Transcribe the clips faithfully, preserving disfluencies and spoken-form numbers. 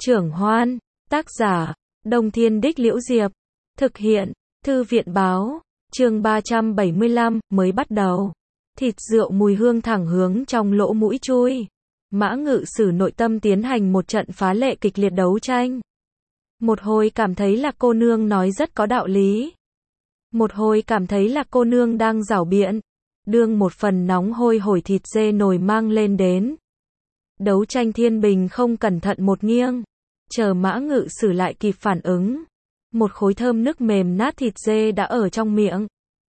Trưởng Hoan, tác giả, Đông Thiên Đích Liễu Diệp, thực hiện, Thư viện Báo, chương ba trăm bảy mươi lăm, mới bắt đầu. Thịt rượu mùi hương thẳng hướng trong lỗ mũi chui. Mã Ngự Sử nội tâm tiến hành một trận phá lệ kịch liệt đấu tranh. Một hồi cảm thấy là cô nương nói rất có đạo lý. Một hồi cảm thấy là cô nương đang giảo biện. Đương một phần nóng hôi hổi thịt dê nồi mang lên đến. Đấu tranh thiên bình không cẩn thận một nghiêng. Chờ Mã Ngự Sử lại kịp phản ứng. Một khối thơm nức mềm nát thịt dê đã ở trong miệng.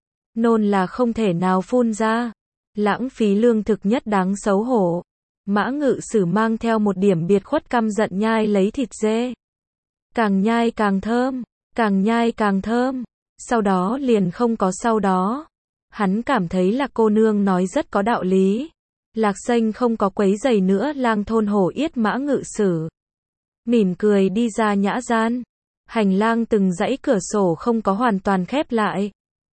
Nôn là không thể nào phun ra. Lãng phí lương thực nhất đáng xấu hổ. Mã Ngự Sử mang theo một điểm biệt khuất căm giận nhai lấy thịt dê. Càng nhai càng thơm, càng nhai càng thơm. Sau đó liền không có sau đó. Hắn cảm thấy là cô nương nói rất có đạo lý. Lạc Xanh không có quấy giày nữa lang thôn hổ yết Mã Ngự Sử. Mỉm cười đi ra nhã gian. Hành lang từng dãy cửa sổ không có hoàn toàn khép lại.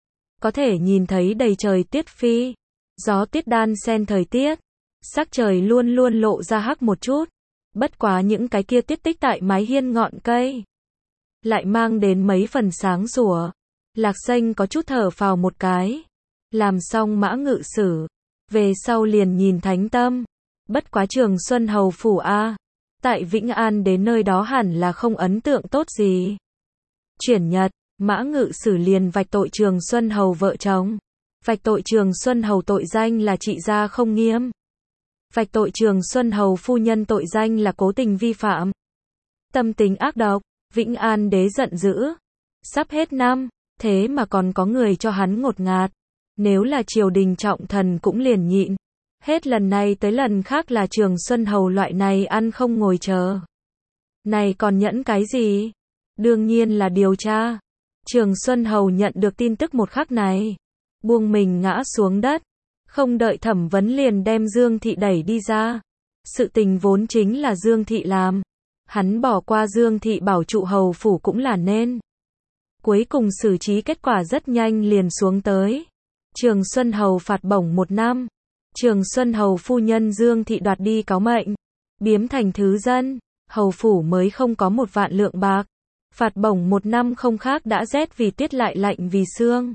Có thể nhìn thấy đầy trời tiết phi. Gió tiết đan xen thời tiết. Sắc trời luôn luôn lộ ra hắc một chút. Bất quá những cái kia tiết tích tại mái hiên ngọn cây. Lại mang đến mấy phần sáng sủa. Lạc Xanh có chút thở phào một cái. Làm xong Mã Ngự Sử. Về sau liền nhìn Thánh Tâm. Bất quá Trường Xuân Hầu Phủ A. Tại Vĩnh An đến nơi đó hẳn là không ấn tượng tốt gì. Chuyển Nhật, Mã Ngự Sử liền vạch tội Trường Xuân Hầu vợ chồng. Vạch tội Trường Xuân Hầu tội danh là trị gia không nghiêm. Vạch tội Trường Xuân Hầu phu nhân tội danh là cố tình vi phạm. Tâm tính ác độc, Vĩnh An đế giận dữ. Sắp hết năm, thế mà còn có người cho hắn ngột ngạt. Nếu là triều đình trọng thần cũng liền nhịn. Hết lần này tới lần khác là Trường Xuân Hầu loại này ăn không ngồi chờ. Này còn nhẫn cái gì? Đương nhiên là điều tra. Trường Xuân Hầu nhận được tin tức một khắc này. Buông mình ngã xuống đất. Không đợi thẩm vấn liền đem Dương Thị đẩy đi ra. Sự tình vốn chính là Dương Thị làm. Hắn bỏ qua Dương Thị bảo trụ hầu phủ cũng là nên. Cuối cùng xử trí kết quả rất nhanh liền xuống tới. Trường Xuân Hầu phạt bổng một năm. Trường Xuân Hầu phu nhân Dương Thị đoạt đi cáo mệnh. Biếm thành thứ dân. Hầu phủ mới không có một vạn lượng bạc. Phạt bổng một năm không khác đã rét vì tiết lại lạnh vì xương.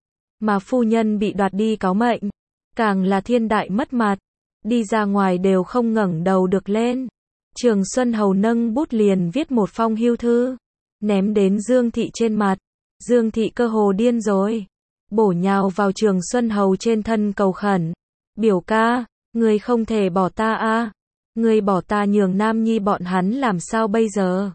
Mà phu nhân bị đoạt đi cáo mệnh. Càng là thiên đại mất mặt. Đi ra ngoài đều không ngẩng đầu được lên. Trường Xuân Hầu nâng bút liền viết một phong hưu thư. Ném đến Dương Thị trên mặt. Dương Thị cơ hồ điên rồi. Bổ nhào vào Trường Xuân Hầu trên thân cầu khẩn. Biểu ca, người không thể bỏ ta a. Người bỏ ta nhường Nam Nhi bọn hắn làm sao bây giờ?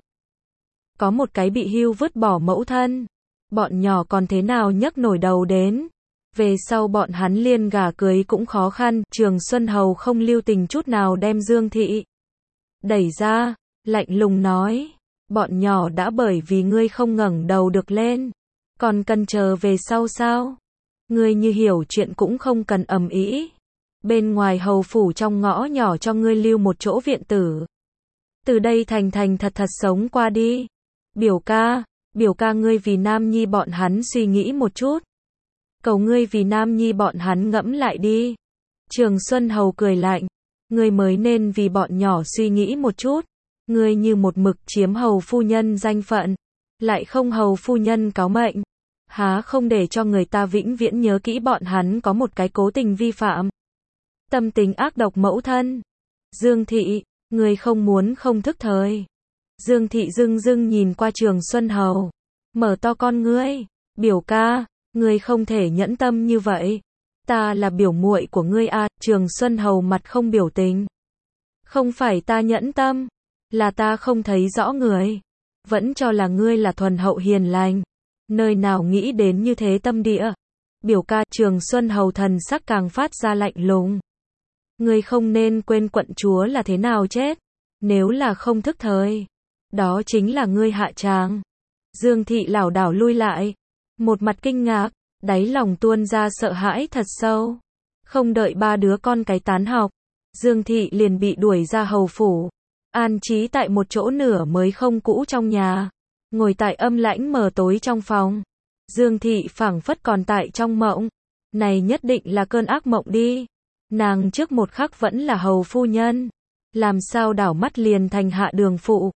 Có một cái bị hưu vứt bỏ mẫu thân. Bọn nhỏ còn thế nào nhấc nổi đầu đến. Về sau bọn hắn liên gả cưới cũng khó khăn. Trường Xuân Hầu không lưu tình chút nào đem Dương Thị đẩy ra, lạnh lùng nói. Bọn nhỏ đã bởi vì ngươi không ngẩng đầu được lên. Còn cần chờ về sau sao? Ngươi như hiểu chuyện cũng không cần ầm ĩ. Bên ngoài hầu phủ trong ngõ nhỏ cho ngươi lưu một chỗ viện tử. Từ đây thành thành thật thật sống qua đi. Biểu ca, biểu ca ngươi vì Nam Nhi bọn hắn suy nghĩ một chút. Cầu ngươi vì Nam Nhi bọn hắn ngẫm lại đi. Trường Xuân Hầu cười lạnh. Ngươi mới nên vì bọn nhỏ suy nghĩ một chút. Ngươi như một mực chiếm hầu phu nhân danh phận. Lại không hầu phu nhân cáo mệnh. Há không để cho người ta vĩnh viễn nhớ kỹ bọn hắn có một cái cố tình vi phạm. Tâm tính ác độc mẫu thân. Dương Thị, ngươi không muốn không thức thời. Dương Thị dưng dưng nhìn qua Trường Xuân Hầu. Mở to con ngươi. Biểu ca, ngươi không thể nhẫn tâm như vậy. Ta là biểu muội của ngươi à. Trường Xuân Hầu mặt không biểu tình. Không phải ta nhẫn tâm. Là ta không thấy rõ người. Vẫn cho là ngươi là thuần hậu hiền lành. Nơi nào nghĩ đến như thế tâm địa. Biểu ca. Trường Xuân Hầu thần sắc càng phát ra lạnh lùng. Ngươi không nên quên quận chúa là thế nào chết. Nếu là không thức thời. Đó chính là ngươi hạ tràng. Dương Thị lảo đảo lui lại. Một mặt kinh ngạc. Đáy lòng tuôn ra sợ hãi thật sâu. Không đợi ba đứa con cái tán học. Dương Thị liền bị đuổi ra hầu phủ. An trí tại một chỗ nửa mới không cũ trong nhà. Ngồi tại âm lãnh mờ tối trong phòng. Dương Thị phảng phất còn tại trong mộng. Này nhất định là cơn ác mộng đi. Nàng trước một khắc vẫn là hầu phu nhân. Làm sao đảo mắt liền thành hạ đường phụ.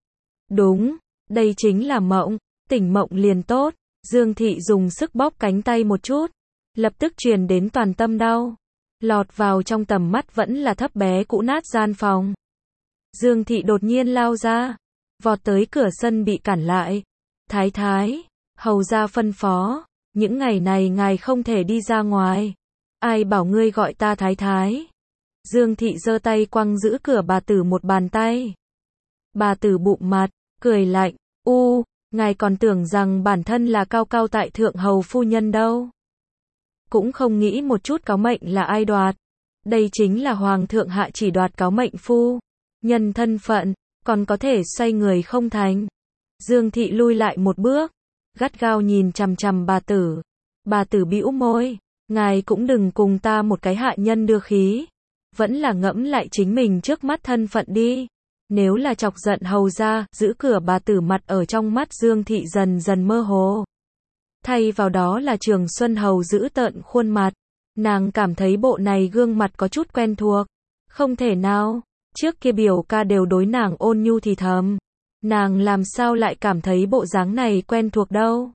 Đúng, đây chính là mộng, tỉnh mộng liền tốt. Dương Thị dùng sức bóp cánh tay một chút, lập tức truyền đến toàn tâm đau. Lọt vào trong tầm mắt vẫn là thấp bé cũ nát gian phòng. Dương Thị đột nhiên lao ra, vọt tới cửa sân bị cản lại. Thái thái, hầu ra phân phó, những ngày này ngài không thể đi ra ngoài. Ai bảo ngươi gọi ta thái thái? Dương Thị giơ tay quăng giữ cửa bà tử một bàn tay. Bà tử bụng mặt, cười lạnh, u, ngài còn tưởng rằng bản thân là cao cao tại thượng hầu phu nhân đâu. Cũng không nghĩ một chút cáo mệnh là ai đoạt. Đây chính là hoàng thượng hạ chỉ đoạt cáo mệnh phu. Nhân thân phận, còn có thể xoay người không thành. Dương Thị lui lại một bước, gắt gao nhìn chằm chằm bà tử. Bà tử bĩu môi, ngài cũng đừng cùng ta một cái hạ nhân đưa khí. Vẫn là ngẫm lại chính mình trước mắt thân phận đi. Nếu là chọc giận hầu ra, giữ cửa bà tử mặt ở trong mắt Dương Thị dần dần mơ hồ. Thay vào đó là Trường Xuân Hầu giữ tợn khuôn mặt. Nàng cảm thấy bộ này gương mặt có chút quen thuộc. Không thể nào, trước kia biểu ca đều đối nàng ôn nhu thì thầm. Nàng làm sao lại cảm thấy bộ dáng này quen thuộc đâu.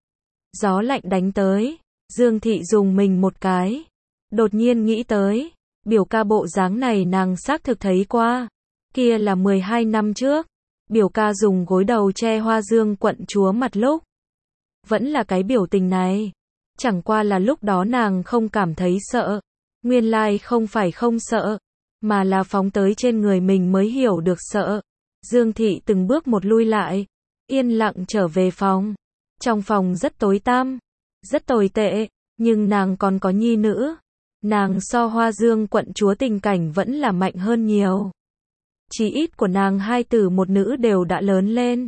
Gió lạnh đánh tới, Dương Thị dùng mình một cái. Đột nhiên nghĩ tới, biểu ca bộ dáng này nàng xác thực thấy qua. Kia là mười hai năm trước, biểu ca dùng gối đầu che hoa dương quận chúa mặt lúc. Vẫn là cái biểu tình này. Chẳng qua là lúc đó nàng không cảm thấy sợ. Nguyên lai không phải không sợ, mà là phóng tới trên người mình mới hiểu được sợ. Dương Thị từng bước một lui lại, yên lặng trở về phòng. Trong phòng rất tối tăm, rất tồi tệ, nhưng nàng còn có nhi nữ. Nàng so hoa dương quận chúa tình cảnh vẫn là mạnh hơn nhiều. Chí ít của nàng hai tử một nữ đều đã lớn lên.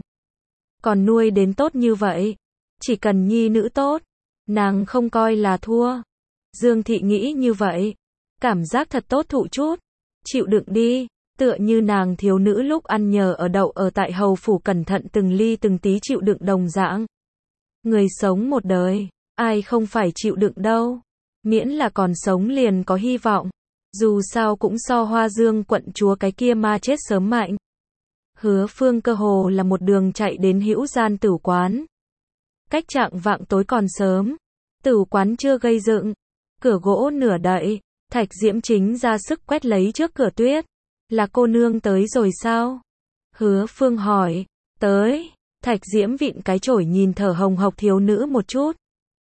Còn nuôi đến tốt như vậy. Chỉ cần nhi nữ tốt, nàng không coi là thua. Dương Thị nghĩ như vậy. Cảm giác thật tốt thụ chút. Chịu đựng đi. Tựa như nàng thiếu nữ lúc ăn nhờ ở đậu ở tại hầu phủ cẩn thận từng ly từng tí chịu đựng đồng dạng. Người sống một đời, ai không phải chịu đựng đâu. Miễn là còn sống liền có hy vọng. Dù sao cũng so hoa dương quận chúa cái kia ma chết sớm mạnh. Hứa Phương cơ hồ là một đường chạy đến Hữu Gian tử quán. Cách trạng vạng tối còn sớm. Tử quán chưa gây dựng. Cửa gỗ nửa đậy. Thạch Diễm chính ra sức quét lấy trước cửa tuyết. Là cô nương tới rồi sao? Hứa Phương hỏi. Tới. Thạch Diễm vịn cái chổi nhìn thở hồng hộc thiếu nữ một chút.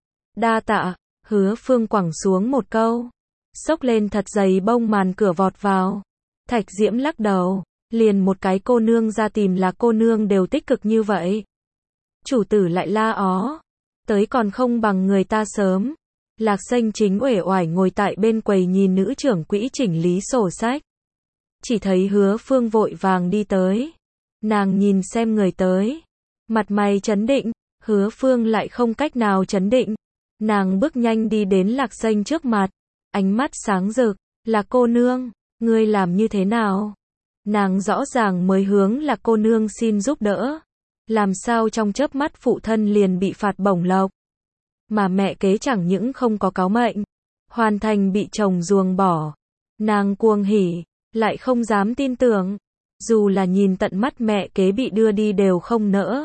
Đa tạ. Hứa Phương quẳng xuống một câu. Xốc lên thật dày bông màn cửa vọt vào. Thạch Diễm lắc đầu. Liền một cái cô nương ra tìm là cô nương đều tích cực như vậy. Chủ tử lại la ó. Tới còn không bằng người ta sớm. Lạc Xanh chính uể oải ngồi tại bên quầy nhìn nữ trưởng quỹ chỉnh lý sổ sách. Chỉ thấy Hứa Phương vội vàng đi tới. Nàng nhìn xem người tới. Mặt mày trấn định. Hứa Phương lại không cách nào trấn định. Nàng bước nhanh đi đến Lạc Xanh trước mặt. Ánh mắt sáng rực. Là cô nương. Ngươi làm như thế nào? Nàng rõ ràng mới hướng là cô nương xin giúp đỡ. Làm sao trong chớp mắt phụ thân liền bị phạt bổng lộc. Mà mẹ kế chẳng những không có cáo mệnh. Hoàn thành bị chồng ruồng bỏ. Nàng cuồng hỉ. Lại không dám tin tưởng. Dù là nhìn tận mắt mẹ kế bị đưa đi đều không nỡ.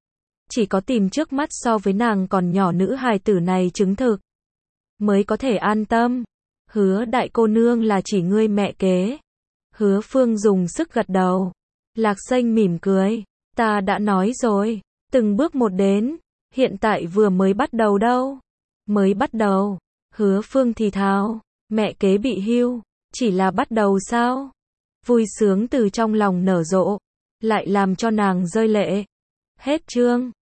Chỉ có tìm trước mắt so với nàng còn nhỏ nữ hài tử này chứng thực. Mới có thể an tâm. Hứa đại cô nương là chỉ ngươi mẹ kế. Hứa Phương dùng sức gật đầu. Lạc Xanh mỉm cười. Ta đã nói rồi. Từng bước một đến. Hiện tại vừa mới bắt đầu đâu. Mới bắt đầu. Hứa Phương thì thào. Mẹ kế bị hưu. Chỉ là bắt đầu sao? Vui sướng từ trong lòng nở rộ. Lại làm cho nàng rơi lệ. Hết chương.